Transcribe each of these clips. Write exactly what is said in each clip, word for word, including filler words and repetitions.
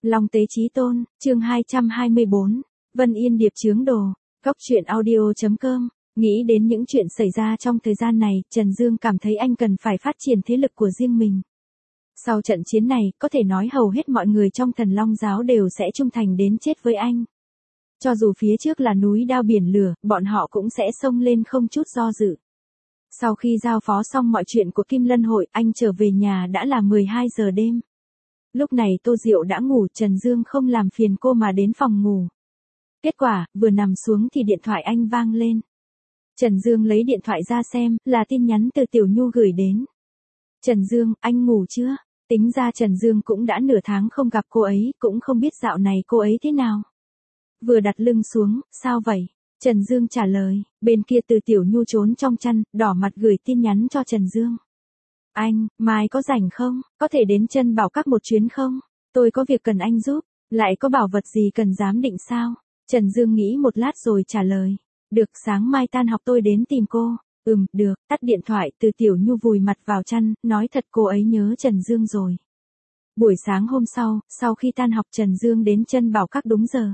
Long Tế Chí Tôn, chương hai trăm hai mươi bốn, Vân Yên Điệp chướng đồ, Cốc truyện audio chấm com. Nghĩ đến những chuyện xảy ra trong thời gian này, Trần Dương cảm thấy anh cần phải phát triển thế lực của riêng mình. Sau trận chiến này, có thể nói hầu hết mọi người trong Thần Long giáo đều sẽ trung thành đến chết với anh. Cho dù phía trước là núi đao biển lửa, bọn họ cũng sẽ xông lên không chút do dự. Sau khi giao phó xong mọi chuyện của Kim Lân hội, anh trở về nhà đã là mười hai giờ đêm. Lúc này Tô Diệu đã ngủ, Trần Dương không làm phiền cô mà đến phòng ngủ. Kết quả, vừa nằm xuống thì điện thoại anh vang lên. Trần Dương lấy điện thoại ra xem, là tin nhắn từ Tiểu Nhu gửi đến. Trần Dương, anh ngủ chưa? Tính ra Trần Dương cũng đã nửa tháng không gặp cô ấy, cũng không biết dạo này cô ấy thế nào. Vừa đặt lưng xuống, sao vậy? Trần Dương trả lời, bên kia từ Tiểu Nhu trốn trong chăn, đỏ mặt gửi tin nhắn cho Trần Dương. Anh, mai có rảnh không? Có thể đến Chân Bảo Các một chuyến không? Tôi có việc cần anh giúp. Lại có bảo vật gì cần giám định sao? Trần Dương nghĩ một lát rồi trả lời. Được, sáng mai tan học tôi đến tìm cô. Ừm, được, tắt điện thoại, từ Tiểu Nhu vùi mặt vào chăn, nói thật cô ấy nhớ Trần Dương rồi. Buổi sáng hôm sau, sau khi tan học Trần Dương đến Chân Bảo Các đúng giờ.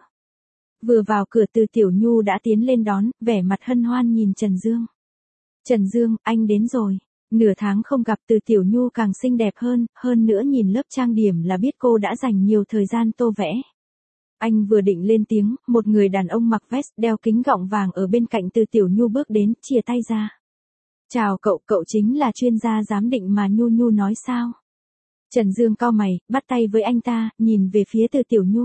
Vừa vào cửa từ Tiểu Nhu đã tiến lên đón, vẻ mặt hân hoan nhìn Trần Dương. Trần Dương, anh đến rồi. Nửa tháng không gặp từ Tiểu Nhu càng xinh đẹp hơn, hơn nữa nhìn lớp trang điểm là biết cô đã dành nhiều thời gian tô vẽ. Anh vừa định lên tiếng, một người đàn ông mặc vest đeo kính gọng vàng ở bên cạnh từ Tiểu Nhu bước đến, chia tay ra. Chào cậu, cậu chính là chuyên gia giám định mà Nhu Nhu nói sao? Trần Dương cau mày, bắt tay với anh ta, nhìn về phía từ Tiểu Nhu.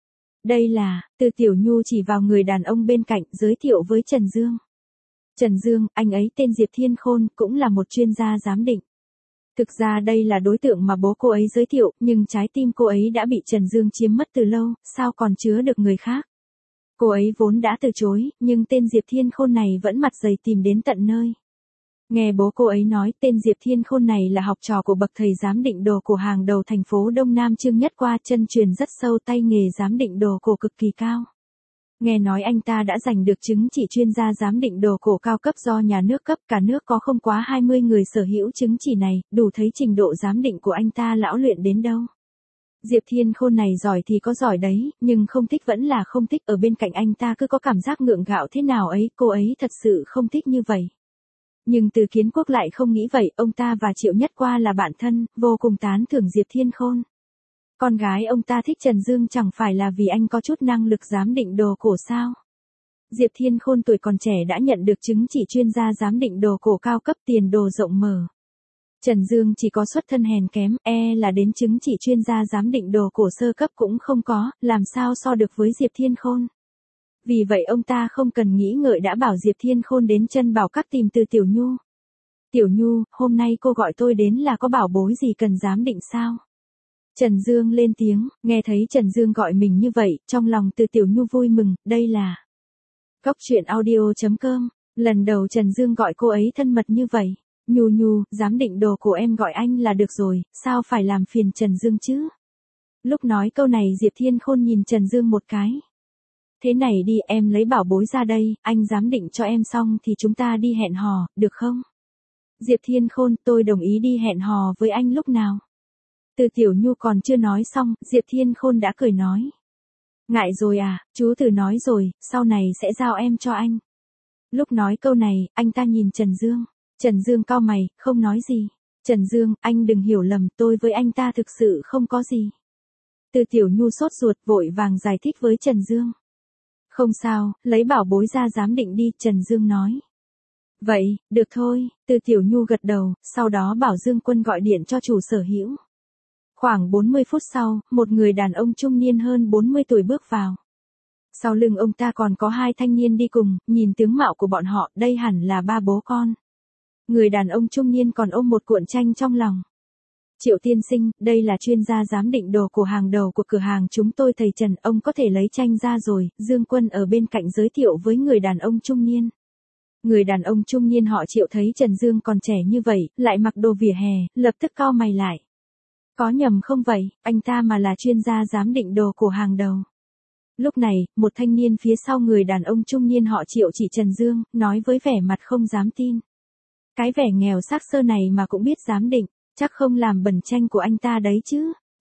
Đây là, từ Tiểu Nhu chỉ vào người đàn ông bên cạnh, giới thiệu với Trần Dương. Trần Dương, anh ấy tên Diệp Thiên Khôn, cũng là một chuyên gia giám định. Thực ra đây là đối tượng mà bố cô ấy giới thiệu, nhưng trái tim cô ấy đã bị Trần Dương chiếm mất từ lâu, sao còn chứa được người khác. Cô ấy vốn đã từ chối, nhưng tên Diệp Thiên Khôn này vẫn mặt dày tìm đến tận nơi. Nghe bố cô ấy nói, tên Diệp Thiên Khôn này là học trò của bậc thầy giám định đồ cổ hàng đầu thành phố Đông Nam Trương Nhất Qua, chân truyền rất sâu, tay nghề giám định đồ cổ cực kỳ cao. Nghe nói anh ta đã giành được chứng chỉ chuyên gia giám định đồ cổ cao cấp do nhà nước cấp, cả nước có không quá hai mươi người sở hữu chứng chỉ này, đủ thấy trình độ giám định của anh ta lão luyện đến đâu. Diệp Thiên Khôn này giỏi thì có giỏi đấy, nhưng không thích vẫn là không thích, ở bên cạnh anh ta cứ có cảm giác ngượng gạo thế nào ấy, cô ấy thật sự không thích như vậy. Nhưng Từ Kiến Quốc lại không nghĩ vậy, ông ta và Triệu Nhất Qua là bạn thân, vô cùng tán thưởng Diệp Thiên Khôn. Con gái ông ta thích Trần Dương chẳng phải là vì anh có chút năng lực giám định đồ cổ sao? Diệp Thiên Khôn tuổi còn trẻ đã nhận được chứng chỉ chuyên gia giám định đồ cổ cao cấp, tiền đồ rộng mở. Trần Dương chỉ có xuất thân hèn kém, e là đến chứng chỉ chuyên gia giám định đồ cổ sơ cấp cũng không có, làm sao so được với Diệp Thiên Khôn. Vì vậy ông ta không cần nghĩ ngợi đã bảo Diệp Thiên Khôn đến Chân Bảo Các tìm từ Tiểu Nhu. Tiểu Nhu, hôm nay cô gọi tôi đến là có bảo bối gì cần giám định sao? Trần Dương lên tiếng, nghe thấy Trần Dương gọi mình như vậy, trong lòng từ Tiểu Nhu vui mừng, đây là Cốc truyện audio chấm com, lần đầu Trần Dương gọi cô ấy thân mật như vậy. Nhu Nhu, giám định đồ của em gọi anh là được rồi, sao phải làm phiền Trần Dương chứ? Lúc nói câu này Diệp Thiên Khôn nhìn Trần Dương một cái. Thế này đi, em lấy bảo bối ra đây, anh giám định cho em xong thì chúng ta đi hẹn hò, được không? Diệp Thiên Khôn, tôi đồng ý đi hẹn hò với anh lúc nào? Từ Tiểu Nhu còn chưa nói xong, Diệp Thiên Khôn đã cười nói. Ngại rồi à, chú Từ nói rồi, sau này sẽ giao em cho anh. Lúc nói câu này, anh ta nhìn Trần Dương. Trần Dương cau mày, không nói gì. Trần Dương, anh đừng hiểu lầm, tôi với anh ta thực sự không có gì. Từ Tiểu Nhu sốt ruột vội vàng giải thích với Trần Dương. Không sao, lấy bảo bối ra giám định đi, Trần Dương nói. Vậy, được thôi, Từ Tiểu Nhu gật đầu, sau đó bảo Dương Quân gọi điện cho chủ sở hữu. Khoảng bốn mươi phút sau, một người đàn ông trung niên hơn bốn mươi tuổi bước vào. Sau lưng ông ta còn có hai thanh niên đi cùng, nhìn tướng mạo của bọn họ, đây hẳn là ba bố con. Người đàn ông trung niên còn ôm một cuộn tranh trong lòng. Triệu tiên sinh, đây là chuyên gia giám định đồ của hàng đầu của cửa hàng chúng tôi thầy Trần, ông có thể lấy tranh ra rồi, Dương Quân ở bên cạnh giới thiệu với người đàn ông trung niên. Người đàn ông trung niên họ Triệu thấy Trần Dương còn trẻ như vậy, lại mặc đồ vỉa hè, lập tức cau mày lại. Có nhầm không vậy, anh ta mà là chuyên gia giám định đồ của hàng đầu. Lúc này, một thanh niên phía sau người đàn ông trung niên họ Triệu chỉ Trần Dương, nói với vẻ mặt không dám tin. Cái vẻ nghèo xác xơ này mà cũng biết giám định, chắc không làm bẩn tranh của anh ta đấy chứ.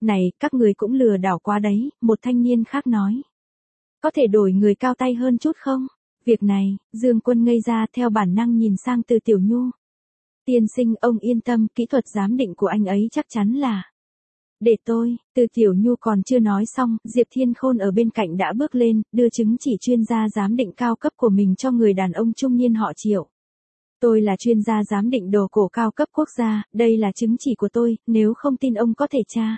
Này, các người cũng lừa đảo quá đấy, một thanh niên khác nói. Có thể đổi người cao tay hơn chút không? Việc này, Dương Quân ngây ra theo bản năng nhìn sang Từ Tiểu Nhu. Tiên sinh, ông yên tâm, kỹ thuật giám định của anh ấy chắc chắn là. Để tôi, Từ Tiểu Nhu còn chưa nói xong, Diệp Thiên Khôn ở bên cạnh đã bước lên, đưa chứng chỉ chuyên gia giám định cao cấp của mình cho người đàn ông trung niên họ Triệu. Tôi là chuyên gia giám định đồ cổ cao cấp quốc gia, đây là chứng chỉ của tôi, nếu không tin ông có thể tra.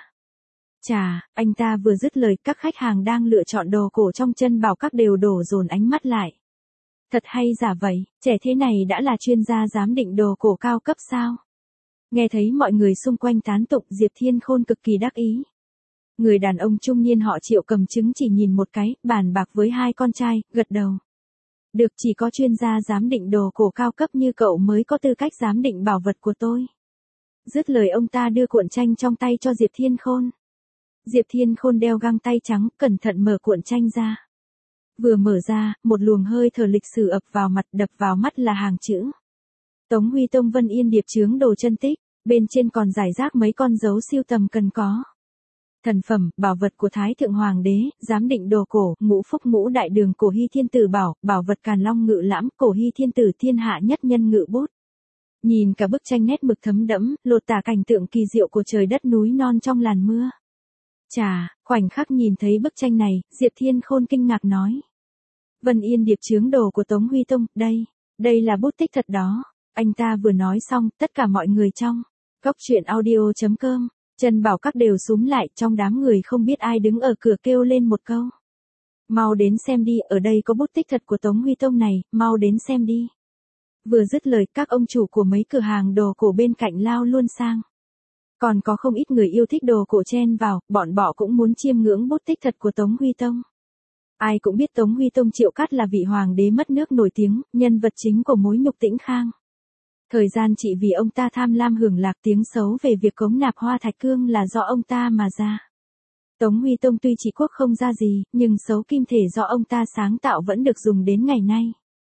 Chà, anh ta vừa dứt lời, các khách hàng đang lựa chọn đồ cổ trong chân bảo các đều đổ dồn ánh mắt lại. Thật hay giả vậy, trẻ thế này đã là chuyên gia giám định đồ cổ cao cấp sao? Nghe thấy mọi người xung quanh tán tụng, Diệp Thiên Khôn cực kỳ đắc ý. Người đàn ông trung niên họ Triệu cầm chứng chỉ nhìn một cái, bàn bạc với hai con trai, gật đầu. Được, chỉ có chuyên gia giám định đồ cổ cao cấp như cậu mới có tư cách giám định bảo vật của tôi. Dứt lời ông ta đưa cuộn tranh trong tay cho Diệp Thiên Khôn. Diệp Thiên Khôn đeo găng tay trắng, cẩn thận mở cuộn tranh ra. Vừa mở ra, một luồng hơi thở lịch sử ập vào mặt, đập vào mắt là hàng chữ. Tống Huy Tông Vân Yên điệp chướng đồ chân tích, bên trên còn rải rác mấy con dấu siêu tầm cần có. Thần phẩm, bảo vật của Thái Thượng Hoàng đế, giám định đồ cổ, ngũ phúc ngũ đại đường cổ hy thiên tử bảo, bảo vật Càn Long ngự lãm, cổ hy thiên tử thiên hạ nhất nhân ngự bút. Nhìn cả bức tranh nét mực thấm đẫm, lột tả cảnh tượng kỳ diệu của trời đất núi non trong làn mưa. Chà, khoảnh khắc nhìn thấy bức tranh này, Diệp Thiên Khôn kinh ngạc nói. Vân Yên điệp chướng đồ của Tống Huy Tông, đây, đây là bút tích thật đó. Anh ta vừa nói xong, tất cả mọi người trong Cốc Truyện Audio chấm com, Trần Bảo Các đều xúm lại, trong đám người không biết ai đứng ở cửa kêu lên một câu. Mau đến xem đi, ở đây có bút tích thật của Tống Huy Tông này, mau đến xem đi. Vừa dứt lời, các ông chủ của mấy cửa hàng đồ cổ bên cạnh lao luôn sang. Còn có không ít người yêu thích đồ cổ chen vào, bọn họ cũng muốn chiêm ngưỡng bút tích thật của Tống Huy Tông. Ai cũng biết Tống Huy Tông Triệu Cát là vị hoàng đế mất nước nổi tiếng, nhân vật chính của mối nhục Tĩnh Khang. Thời gian trị vì ông ta tham lam hưởng lạc, tiếng xấu về việc cống nạp Hoa Thạch Cương là do ông ta mà ra. Tống Huy Tông tuy trị quốc không ra gì, nhưng xấu kim thể do ông ta sáng tạo vẫn được dùng đến ngày nay.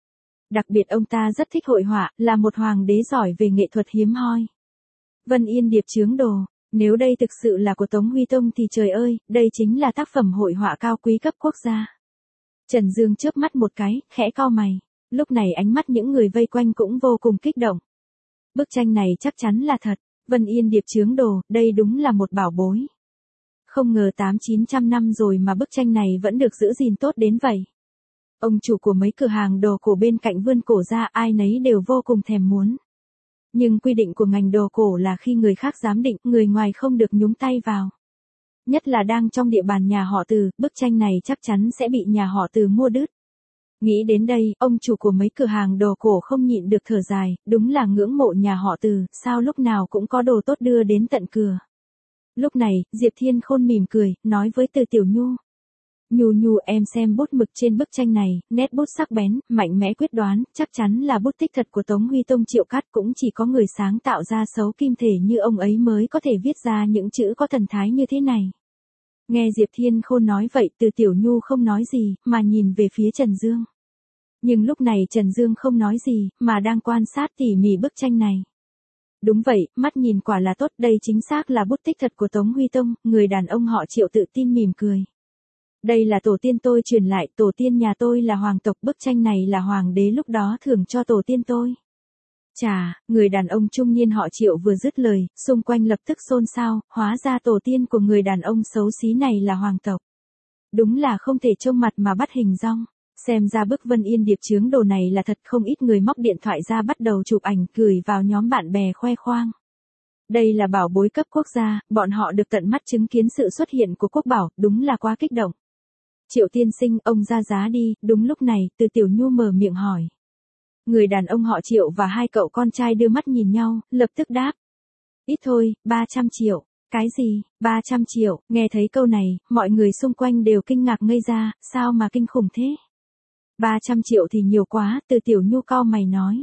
Đặc biệt ông ta rất thích hội họa, là một hoàng đế giỏi về nghệ thuật hiếm hoi. Vân Yên điệp chướng đồ, nếu đây thực sự là của Tống Huy Tông thì trời ơi, đây chính là tác phẩm hội họa cao quý cấp quốc gia. Trần Dương chớp mắt một cái, khẽ cau mày. Lúc này ánh mắt những người vây quanh cũng vô cùng kích động. Bức tranh này chắc chắn là thật, Vân Yên điệp chướng đồ, đây đúng là một bảo bối. Không ngờ tám chín trăm năm rồi mà bức tranh này vẫn được giữ gìn tốt đến vậy. Ông chủ của mấy cửa hàng đồ cổ bên cạnh vươn cổ ra, ai nấy đều vô cùng thèm muốn. Nhưng quy định của ngành đồ cổ là khi người khác giám định, người ngoài không được nhúng tay vào. Nhất là đang trong địa bàn nhà họ Từ, bức tranh này chắc chắn sẽ bị nhà họ Từ mua đứt. Nghĩ đến đây, ông chủ của mấy cửa hàng đồ cổ không nhịn được thở dài, đúng là ngưỡng mộ nhà họ Từ, sao lúc nào cũng có đồ tốt đưa đến tận cửa. Lúc này, Diệp Thiên Khôn mỉm cười, nói với Từ Tiểu Nhu. Nhu Nhu, em xem bút mực trên bức tranh này, nét bút sắc bén, mạnh mẽ quyết đoán, chắc chắn là bút tích thật của Tống Huy Tông Triệu Cát, cũng chỉ có người sáng tạo ra xấu kim thể như ông ấy mới có thể viết ra những chữ có thần thái như thế này. Nghe Diệp Thiên Khôn nói vậy, Từ Tiểu Nhu không nói gì, mà nhìn về phía Trần Dương. Nhưng lúc này Trần Dương không nói gì, mà đang quan sát tỉ mỉ bức tranh này. Đúng vậy, mắt nhìn quả là tốt, đây chính xác là bút tích thật của Tống Huy Tông, người đàn ông họ Triệu tự tin mỉm cười. Đây là tổ tiên tôi truyền lại, tổ tiên nhà tôi là hoàng tộc, bức tranh này là hoàng đế lúc đó thưởng cho tổ tiên tôi. Chà, người đàn ông trung niên họ Triệu vừa dứt lời, xung quanh lập tức xôn xao, hóa ra tổ tiên của người đàn ông xấu xí này là hoàng tộc. Đúng là không thể trông mặt mà bắt hình dong. Xem ra bức Vân Yên điệp chướng đồ này là thật, không ít người móc điện thoại ra bắt đầu chụp ảnh gửi vào nhóm bạn bè khoe khoang. Đây là bảo bối cấp quốc gia, bọn họ được tận mắt chứng kiến sự xuất hiện của quốc bảo, đúng là quá kích động. Triệu tiên sinh, ông ra giá đi, đúng lúc này, Từ Tiểu Nhu mở miệng hỏi. Người đàn ông họ Triệu và hai cậu con trai đưa mắt nhìn nhau, lập tức đáp. Ít thôi, ba trăm triệu. Cái gì, ba trăm triệu, nghe thấy câu này, mọi người xung quanh đều kinh ngạc ngây ra, sao mà kinh khủng thế? ba trăm triệu thì nhiều quá, Từ Tiểu Nhu cau mày nói.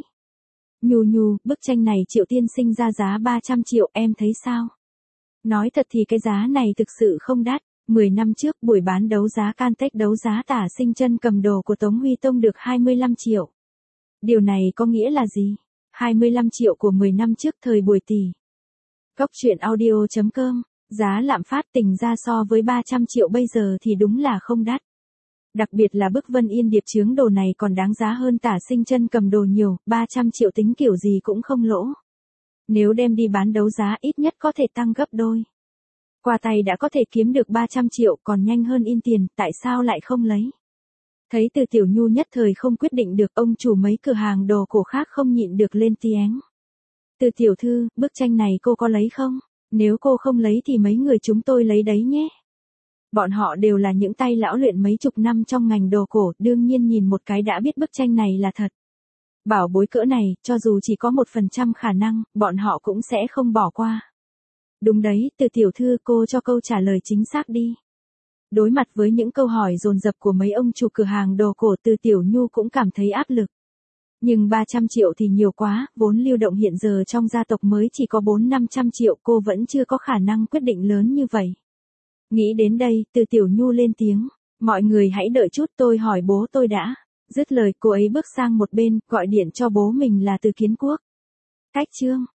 Nhu Nhu, bức tranh này Triệu tiên sinh ra giá ba trăm triệu, em thấy sao? Nói thật thì cái giá này thực sự không đắt. mười năm trước, buổi bán đấu giá Cantech đấu giá Tả Sinh Chân cầm đồ của Tống Huy Tông được hai mươi lăm triệu. Điều này có nghĩa là gì? hai mươi lăm triệu của mười năm trước thời buổi tỷ. Cốc Truyện Audio chấm com Giá lạm phát tính ra so với ba trăm triệu bây giờ thì đúng là không đắt. Đặc biệt là bức Vân Yên điệp chướng đồ này còn đáng giá hơn Tả Sinh Chân cầm đồ nhiều, ba trăm triệu tính kiểu gì cũng không lỗ. Nếu đem đi bán đấu giá ít nhất có thể tăng gấp đôi. Qua tay đã có thể kiếm được ba trăm triệu còn nhanh hơn in tiền, tại sao lại không lấy? Thấy Từ Tiểu Nhu nhất thời không quyết định được, ông chủ mấy cửa hàng đồ cổ khác không nhịn được lên tiếng. Từ tiểu thư, bức tranh này cô có lấy không? Nếu cô không lấy thì mấy người chúng tôi lấy đấy nhé. Bọn họ đều là những tay lão luyện mấy chục năm trong ngành đồ cổ, đương nhiên nhìn một cái đã biết bức tranh này là thật. Bảo bối cỡ này, cho dù chỉ có một phần trăm khả năng, bọn họ cũng sẽ không bỏ qua. Đúng đấy, Từ tiểu thư, cô cho câu trả lời chính xác đi. Đối mặt với những câu hỏi dồn dập của mấy ông chủ cửa hàng đồ cổ, Từ Tiểu Nhu cũng cảm thấy áp lực. Nhưng ba trăm triệu thì nhiều quá, vốn lưu động hiện giờ trong gia tộc mới chỉ có bốn năm trăm triệu, cô vẫn chưa có khả năng quyết định lớn như vậy. Nghĩ đến đây, Từ Tiểu Nhu lên tiếng, mọi người hãy đợi chút, tôi hỏi bố tôi đã. Dứt lời, cô ấy bước sang một bên, gọi điện cho bố mình là Từ Kiến Quốc. Cách chương